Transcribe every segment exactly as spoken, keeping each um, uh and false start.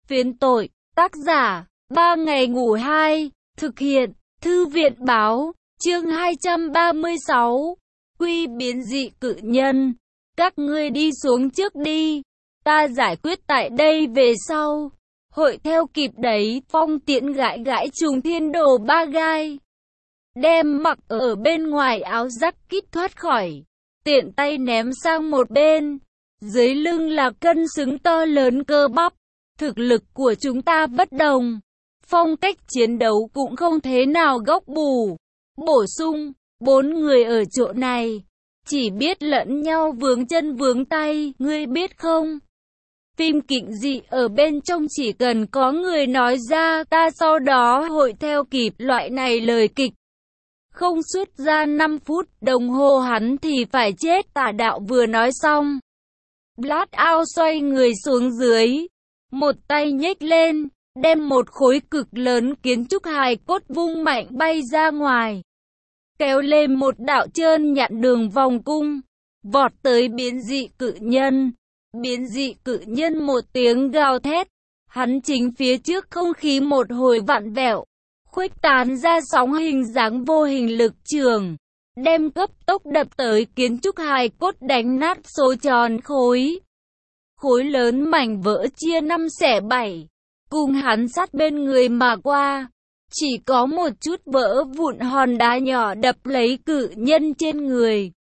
Phiến tội, tác giả, ba ngày ngủ hai, thực hiện, thư viện báo, chương hai trăm ba mươi sáu, quy biến dị cự nhân, các ngươi đi xuống trước đi, ta giải quyết tại đây về sau, hội theo kịp đấy, Phong Tiễn gãi gãi Trùng Thiên Đồ ba gai, đem mặc ở bên ngoài áo giắc kít thoát khỏi, tiện tay ném sang một bên, dưới lưng là cân xứng to lớn cơ bắp. Thực lực của chúng ta bất đồng, phong cách chiến đấu cũng không thế nào góc bù. Bổ sung, bốn người ở chỗ này, chỉ biết lẫn nhau vướng chân vướng tay, ngươi biết không? Phim kịch dị ở bên trong chỉ cần có người nói ra, ta sau đó hội theo kịp loại này lời kịch. Không xuất ra năm phút đồng hồ hắn thì phải chết. Tả đạo vừa nói xong, Blood Out xoay người xuống dưới. Một tay nhếch lên, đem một khối cực lớn kiến trúc hài cốt vung mạnh bay ra ngoài. Kéo lên một đạo trơn nhặn đường vòng cung, vọt tới biến dị cự nhân. Biến dị cự nhân một tiếng gào thét, hắn chính phía trước không khí một hồi vặn vẹo, khuếch tán ra sóng hình dáng vô hình lực trường, đem cấp tốc đập tới kiến trúc hài cốt đánh nát số tròn khối. Khối lớn mảnh vỡ chia năm xẻ bảy, cùng hắn sát bên người mà qua. Chỉ có một chút vỡ vụn hòn đá nhỏ đập lấy cự nhân trên người.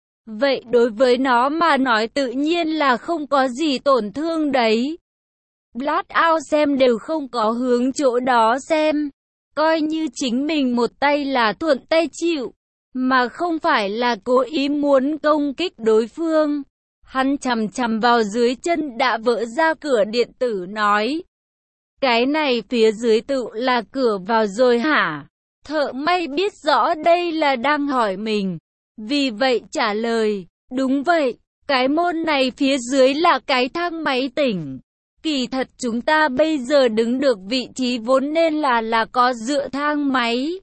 Vậy đối với nó mà nói tự nhiên là không có gì tổn thương đấy. Blood Out xem đều không có hướng chỗ đó xem. Coi như chính mình một tay là thuận tay chịu, mà không phải là cố ý muốn công kích đối phương. Hắn chằm chằm vào dưới chân đã vỡ ra cửa điện tử nói. Cái này phía dưới tự là cửa vào rồi hả? Thợ may biết rõ đây là đang hỏi mình. Vì vậy trả lời, đúng vậy, cái môn này phía dưới là cái thang máy tỉnh. Kỳ thật chúng ta bây giờ đứng được vị trí vốn nên là là có dựa thang máy.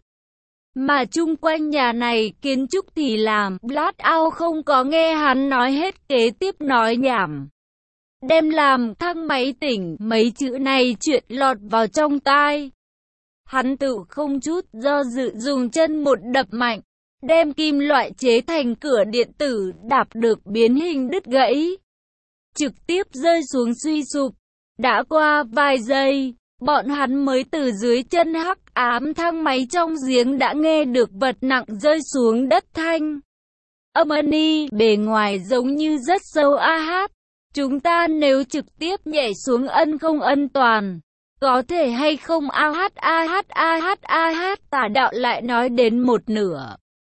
Mà chung quanh nhà này kiến trúc thì làm. Blood Out không có nghe hắn nói hết, kế tiếp nói nhảm. Đem làm thang máy tỉnh, mấy chữ này chuyện lọt vào trong tai. Hắn tự không chút do dự dùng chân một đập mạnh, đem kim loại chế thành cửa điện tử đạp được biến hình đứt gãy. Trực tiếp rơi xuống suy sụp. Đã qua vài giây, bọn hắn mới từ dưới chân hắc ám thang máy trong giếng đã nghe được vật nặng rơi xuống đất thanh. Âm ani bề ngoài giống như rất sâu a hát. Chúng ta nếu trực tiếp nhảy xuống ân không ân toàn, có thể hay không a hát a hát a hát a hát. Tả đạo lại nói đến một nửa,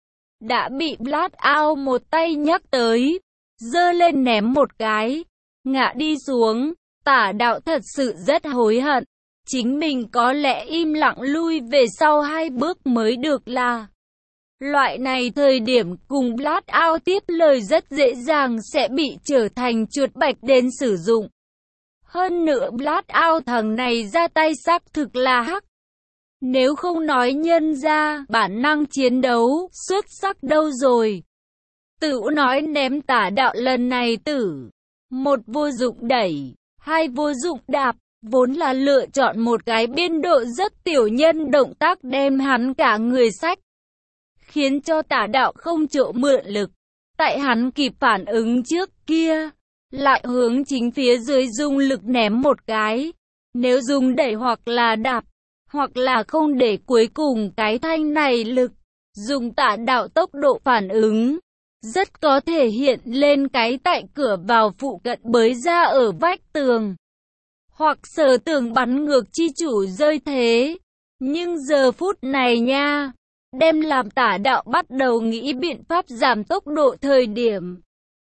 đã bị Blood Out một tay nhắc tới, giơ lên ném một cái, ngã đi xuống. Tả đạo thật sự rất hối hận, chính mình có lẽ im lặng lui về sau hai bước mới được là. Loại này thời điểm cùng Blood Out tiếp lời rất dễ dàng sẽ bị trở thành chuột bạch đến sử dụng. Hơn nữa Blood Out thằng này ra tay xác thực là hắc. Nếu không nói nhân ra bản năng chiến đấu xuất sắc đâu rồi. Tự nói ném tả đạo lần này tử. Một vô dụng đẩy, hai vô dụng đạp, vốn là lựa chọn một cái biên độ rất tiểu nhân động tác đem hắn cả người xách. Khiến cho tả đạo không chỗ mượn lực. Tại hắn kịp phản ứng trước kia, lại hướng chính phía dưới dùng lực ném một cái. Nếu dùng đẩy hoặc là đạp, hoặc là không để cuối cùng cái thanh này lực, dùng tả đạo tốc độ phản ứng, rất có thể hiện lên cái tại cửa vào phụ cận bới ra ở vách tường. Hoặc sở tường bắn ngược chi chủ rơi thế. Nhưng giờ phút này nha, đem làm tả đạo bắt đầu nghĩ biện pháp giảm tốc độ thời điểm.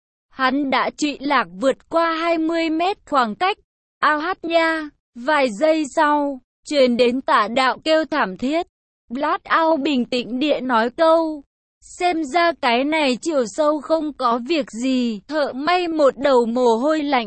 Hắn đã trụy lạc vượt qua hai mươi mét khoảng cách. Ao hát nha, vài giây sau, truyền đến tả đạo kêu thảm thiết. Blood Out bình tĩnh địa nói câu. Xem ra cái này chiều sâu không có việc gì. Thợ may một đầu mồ hôi lạnh.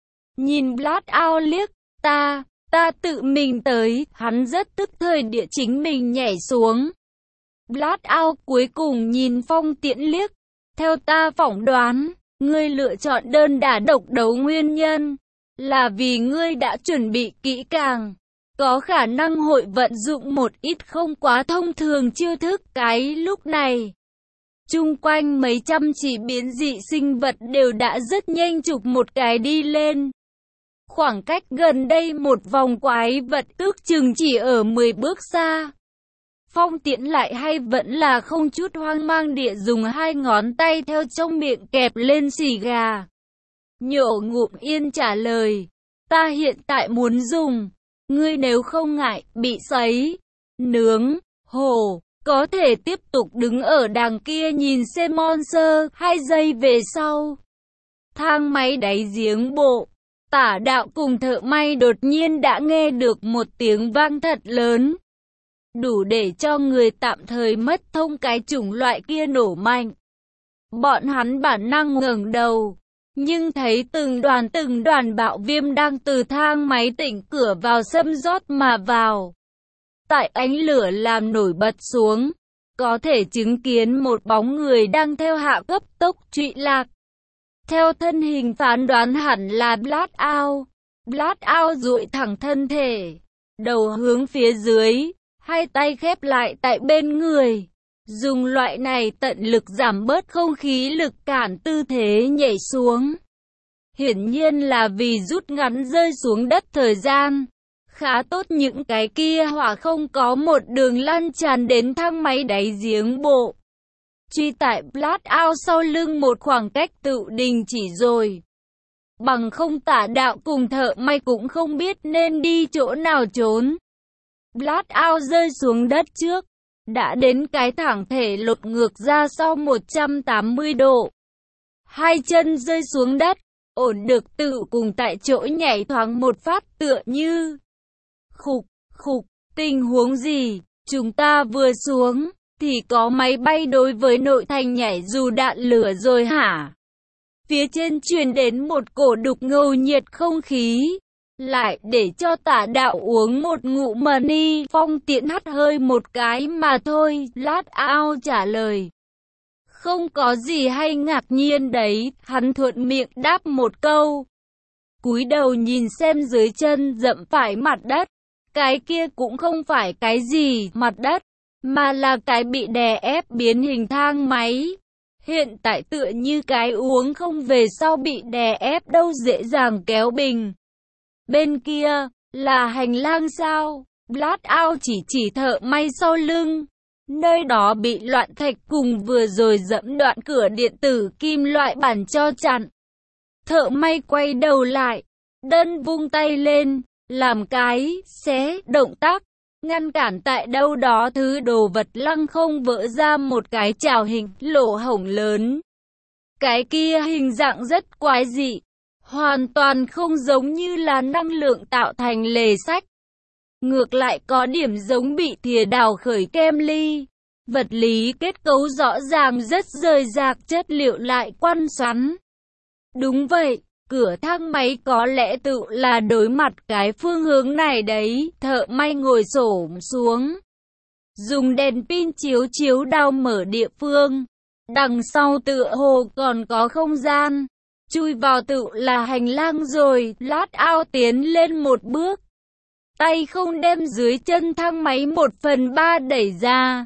Nhìn Blood Out liếc, ta, ta tự mình tới. Hắn rất tức thời địa chính mình nhảy xuống. Blood Out cuối cùng nhìn Phong Tiễn liếc. Theo ta phỏng đoán, ngươi lựa chọn đơn đả độc đấu nguyên nhân là vì ngươi đã chuẩn bị kỹ càng, có khả năng hội vận dụng một ít không quá thông thường chiêu thức. Cái lúc này, chung quanh mấy trăm chỉ biến dị sinh vật đều đã rất nhanh chụp một cái đi lên. Khoảng cách gần đây một vòng quái vật ước chừng chỉ ở mười bước xa. Phong Tiễn lại hay vẫn là không chút hoang mang địa dùng hai ngón tay theo trong miệng kẹp lên xì gà. Nhổ ngụm yên trả lời, ta hiện tại muốn dùng, ngươi nếu không ngại bị sấy, nướng, hổ, có thể tiếp tục đứng ở đằng kia nhìn xem monster. Hai giây về sau, thang máy đáy giếng bộ, Tả Đạo cùng Thợ May đột nhiên đã nghe được một tiếng vang thật lớn, đủ để cho người tạm thời mất thông cái chủng loại kia nổ mạnh. Bọn hắn bản năng ngẩng đầu, nhưng thấy từng đoàn từng đoàn bạo viêm đang từ thang máy tỉnh cửa vào xâm rót mà vào. Tại ánh lửa làm nổi bật xuống, có thể chứng kiến một bóng người đang theo hạ cấp tốc trụy lạc. Theo thân hình phán đoán hẳn là Blackout. Blackout duỗi thẳng thân thể, đầu hướng phía dưới, hai tay khép lại tại bên người. Dùng loại này tận lực giảm bớt không khí lực cản tư thế nhảy xuống. Hiển nhiên là vì rút ngắn rơi xuống đất thời gian. Khá tốt những cái kia hỏa không có một đường lan tràn đến thang máy đáy giếng bộ. Truy tại Blackout sau lưng một khoảng cách tự đình chỉ rồi. Bằng không Tả Đạo cùng Thợ May cũng không biết nên đi chỗ nào trốn. Blackout rơi xuống đất trước, đã đến cái thẳng thể lột ngược ra sau một trăm tám mươi độ. Hai chân rơi xuống đất, ổn được tự cùng tại chỗ nhảy thoáng một phát tựa như. Khục, khục, tình huống gì? Chúng ta vừa xuống, thì có máy bay đối với nội thành nhảy dù đạn lửa rồi hả? Phía trên truyền đến một cổ đục ngầu nhiệt không khí. Lại để cho Tả Đạo uống một ngụm mani. Phong Tiễn hắt hơi một cái mà thôi. Blackout trả lời, không có gì hay ngạc nhiên đấy. Hắn thuận miệng đáp một câu, cúi đầu nhìn xem dưới chân dẫm phải mặt đất. Cái kia cũng không phải cái gì mặt đất, mà là cái bị đè ép biến hình thang máy. Hiện tại tựa như cái uống không về sau bị đè ép đâu dễ dàng kéo bình. Bên kia, là hành lang sao? Blackout chỉ chỉ Thợ May sau lưng. Nơi đó bị loạn thạch cùng vừa rồi dẫm đoạn cửa điện tử kim loại bản cho chặn. Thợ May quay đầu lại, đơn vung tay lên, làm cái xé động tác, ngăn cản tại đâu đó thứ đồ vật lăng không vỡ ra một cái trào hình lỗ hổng lớn. Cái kia hình dạng rất quái dị, hoàn toàn không giống như là năng lượng tạo thành lề sách. Ngược lại có điểm giống bị thìa đào khởi kem ly. Vật lý kết cấu rõ ràng rất rời rạc, chất liệu lại quăn xoắn. Đúng vậy, cửa thang máy có lẽ tự là đối mặt cái phương hướng này đấy. Thợ May ngồi xổm xuống, dùng đèn pin chiếu chiếu đao mở địa phương. Đằng sau tựa hồ còn có không gian, chui vào tự là hành lang rồi. Blackout tiến lên một bước, tay không đem dưới chân thang máy một phần ba đẩy ra,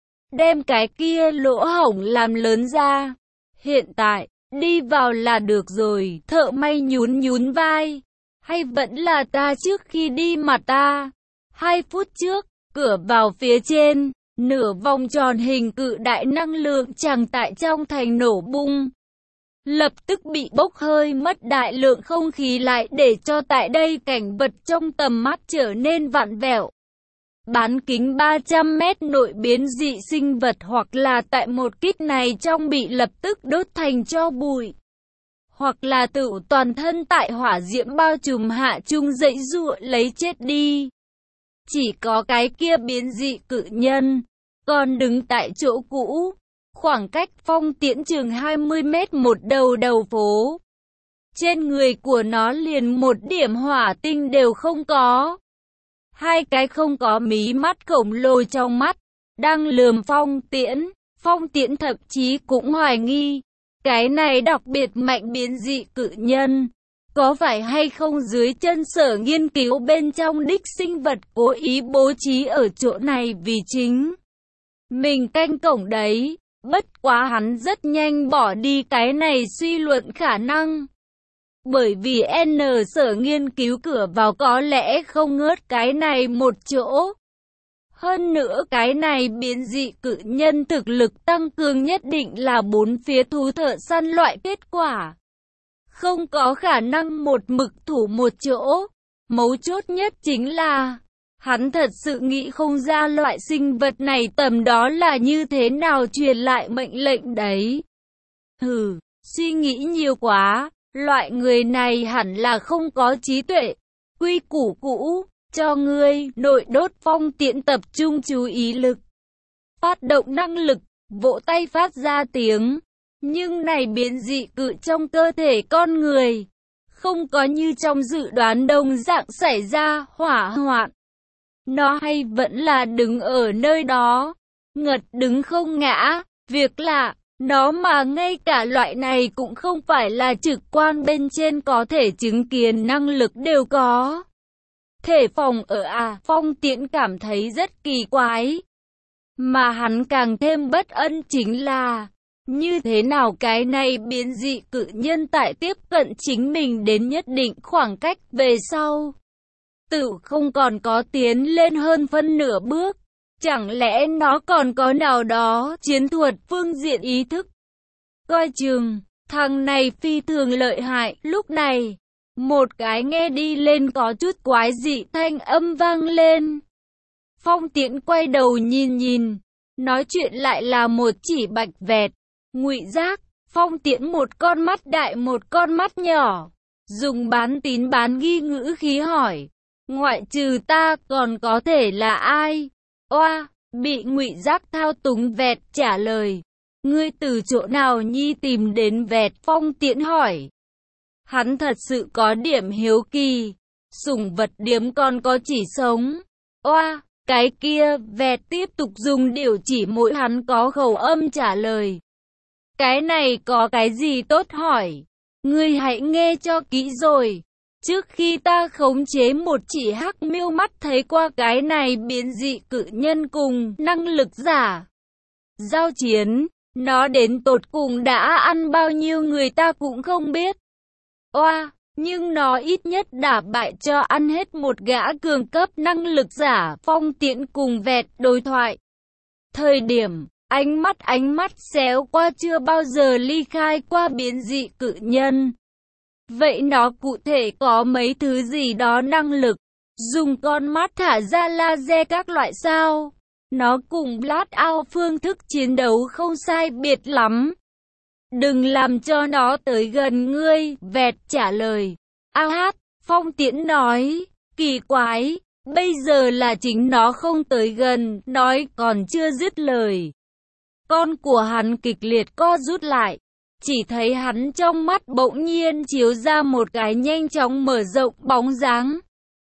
đem cái kia lỗ hổng làm lớn ra. Hiện tại, đi vào là được rồi. Thợ May nhún nhún vai, hay vẫn là ta trước khi đi mà ta. Hai phút trước, cửa vào phía trên, nửa vòng tròn hình cự đại năng lượng tràn tại trong thành nổ bung. Lập tức bị bốc hơi mất đại lượng không khí, lại để cho tại đây cảnh vật trong tầm mắt trở nên vặn vẹo. Bán kính ba trăm mét nội biến dị sinh vật hoặc là tại một kích này trong bị lập tức đốt thành tro bụi, hoặc là tự toàn thân tại hỏa diễm bao trùm hạ chung dãy giụa lấy chết đi. Chỉ có cái kia biến dị cự nhân còn đứng tại chỗ cũ, khoảng cách Phong Tiễn chừng hai mươi mét một đầu đầu phố. Trên người của nó liền một điểm hỏa tinh đều không có. Hai cái không có mí mắt khổng lồ trong mắt, đang lườm Phong Tiễn. Phong Tiễn thậm chí cũng hoài nghi, cái này đặc biệt mạnh biến dị cự nhân, Có phải hay không dưới chân sở nghiên cứu bên trong đích sinh vật cố ý bố trí ở chỗ này vì chính mình canh cổng đấy? Bất quá hắn rất nhanh bỏ đi cái này suy luận khả năng. Bởi vì N sở nghiên cứu cửa vào có lẽ không ngớt cái này một chỗ. Hơn nữa cái này biến dị cự nhân thực lực tăng cường nhất định là bốn phía thú thợ săn loại kết quả. Không có khả năng một mực thủ một chỗ. Mấu chốt nhất chính là hắn thật sự nghĩ không ra loại sinh vật này tầm đó là như thế nào truyền lại mệnh lệnh đấy. Hừ, suy nghĩ nhiều quá, loại người này hẳn là không có trí tuệ. Quy củ cũ, cho ngươi, nội đốt phong tiễn tập trung chú ý lực. Phát động năng lực, vỗ tay phát ra tiếng. Nhưng này biến dị cự trong cơ thể con người, không có như trong dự đoán đồng dạng xảy ra hỏa hoạn. Nó hay vẫn là đứng ở nơi đó, ngật đứng không ngã. Việc lạ, nó mà ngay cả loại này cũng không phải là trực quan bên trên có thể chứng kiến năng lực đều có. Thể phòng ở à, Phong Tiễn cảm thấy rất kỳ quái. Mà hắn càng thêm bất ân chính là, như thế nào cái này biến dị cự nhân tại tiếp cận chính mình đến nhất định khoảng cách về sau, tự không còn có tiến lên hơn phân nửa bước. Chẳng lẽ nó còn có nào đó chiến thuật phương diện ý thức? Coi chừng, thằng này phi thường lợi hại. Lúc này, một cái nghe đi lên có chút quái dị thanh âm vang lên. Phong Tiễn quay đầu nhìn nhìn, nói chuyện lại là một chỉ bạch vẹt. Ngụy giác, Phong Tiễn một con mắt đại một con mắt nhỏ, dùng bán tín bán nghi ngữ khí hỏi, ngoại trừ ta còn có thể là ai? Oa, bị Ngụy giác thao túng vẹt trả lời, ngươi từ chỗ nào nhi tìm đến vẹt? Phong Tiễn hỏi. Hắn thật sự có điểm hiếu kỳ, sủng vật điếm còn có chỉ sống. Oa, cái kia, vẹt tiếp tục dùng điều chỉ mũi hắn có khẩu âm trả lời. Cái này có cái gì tốt hỏi? Ngươi hãy nghe cho kỹ rồi. Trước khi ta khống chế một chỉ hắc miêu mắt thấy qua cái này biến dị cự nhân cùng năng lực giả giao chiến, nó đến tột cùng đã ăn bao nhiêu người ta cũng không biết. Oa, nhưng nó ít nhất đã bại cho ăn hết một gã cường cấp năng lực giả. Phong Tiễn cùng vẹt đối thoại thời điểm, ánh mắt ánh mắt xéo qua chưa bao giờ ly khai qua biến dị cự nhân. Vậy nó cụ thể có mấy thứ gì đó năng lực? Dùng con mắt thả ra laser các loại sao? Nó cùng Blackout phương thức chiến đấu không sai biệt lắm. Đừng làm cho nó tới gần ngươi, vẹt trả lời. A hát, Phong Tiễn nói, kỳ quái, bây giờ là chính nó không tới gần, nói còn chưa dứt lời. Con của hắn kịch liệt co rút lại, chỉ thấy hắn trong mắt bỗng nhiên chiếu ra một cái nhanh chóng mở rộng bóng dáng.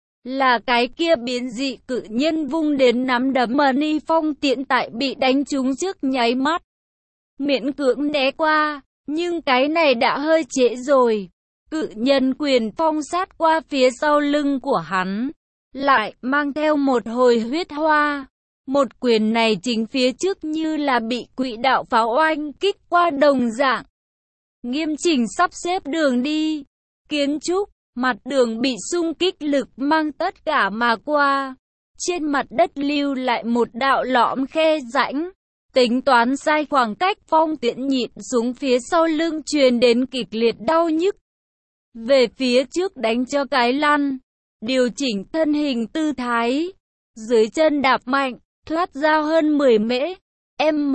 Là cái kia biến dị cự nhân vung đến nắm đấm Money. Phong Tiễn tại bị đánh trúng trước nháy mắt, miễn cưỡng né qua, nhưng cái này đã hơi trễ rồi. Cự nhân quyền phong sát qua phía sau lưng của hắn, lại mang theo một hồi huyết hoa. Một quyền này chính phía trước như là bị quỹ đạo pháo oanh kích qua đồng dạng. Nghiêm chỉnh sắp xếp đường đi, kiến trúc, mặt đường bị xung kích lực mang tất cả mà qua. Trên mặt đất lưu lại một đạo lõm khe rãnh. Tính toán sai khoảng cách, Phong Tiễn nhịn xuống phía sau lưng truyền đến kịch liệt đau nhức. Về phía trước đánh cho cái lăn, điều chỉnh thân hình tư thái, dưới chân đạp mạnh, thoát ra hơn mười mễ. M.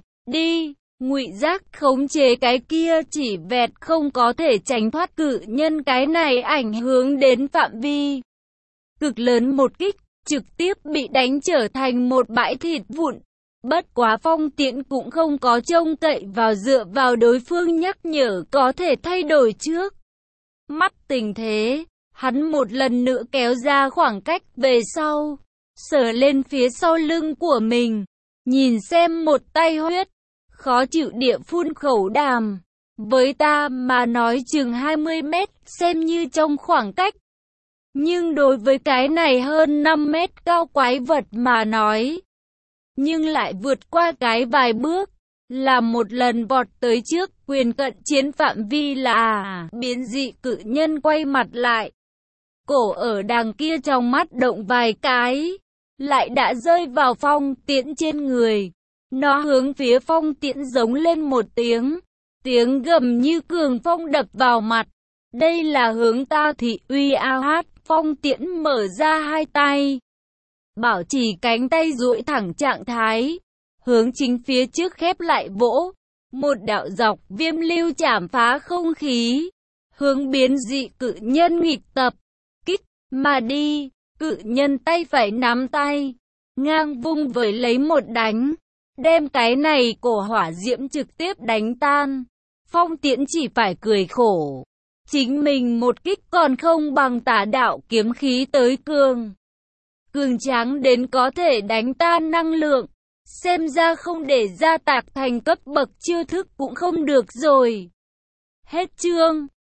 Đi, Ngụy giác khống chế cái kia chỉ vẹt không có thể tránh thoát cự nhân, cái này ảnh hưởng đến phạm vi cực lớn, một kích trực tiếp bị đánh trở thành một bãi thịt vụn. Bất quá Phong Tiễn cũng không có trông cậy vào dựa vào đối phương nhắc nhở có thể thay đổi trước mắt tình thế, hắn một lần nữa kéo ra khoảng cách về sau, sờ lên phía sau lưng của mình, nhìn xem một tay huyết khó chịu địa phun khẩu đàm. Với ta mà nói chừng hai mươi mét, xem như trong khoảng cách. Nhưng đối với cái này hơn năm mét cao quái vật mà nói, nhưng lại vượt qua cái vài bước, là một lần vọt tới trước, quyền cận chiến phạm vi là biến dị cự nhân quay mặt lại. Cổ ở đằng kia trong mắt động vài cái, lại đã rơi vào Phong Tiễn trên người. Nó hướng phía Phong Tiễn giống lên một tiếng, tiếng gầm như cường phong đập vào mặt. Đây là hướng ta thị uy a hát. Phong Tiễn mở ra hai tay, bảo trì cánh tay duỗi thẳng trạng thái, hướng chính phía trước khép lại vỗ. Một đạo dọc viêm lưu chảm phá không khí, hướng biến dị cự nhân nghịch tập, kích mà đi. Cự nhân tay phải nắm tay, ngang vung với lấy một đánh, đem cái này cổ hỏa diễm trực tiếp đánh tan. Phong Tiễn chỉ phải cười khổ, chính mình một kích còn không bằng tà đạo kiếm khí tới cường. Cường tráng đến có thể đánh tan năng lượng, xem ra không để gia tạc thành cấp bậc chiêu thức cũng không được rồi. Hết chương.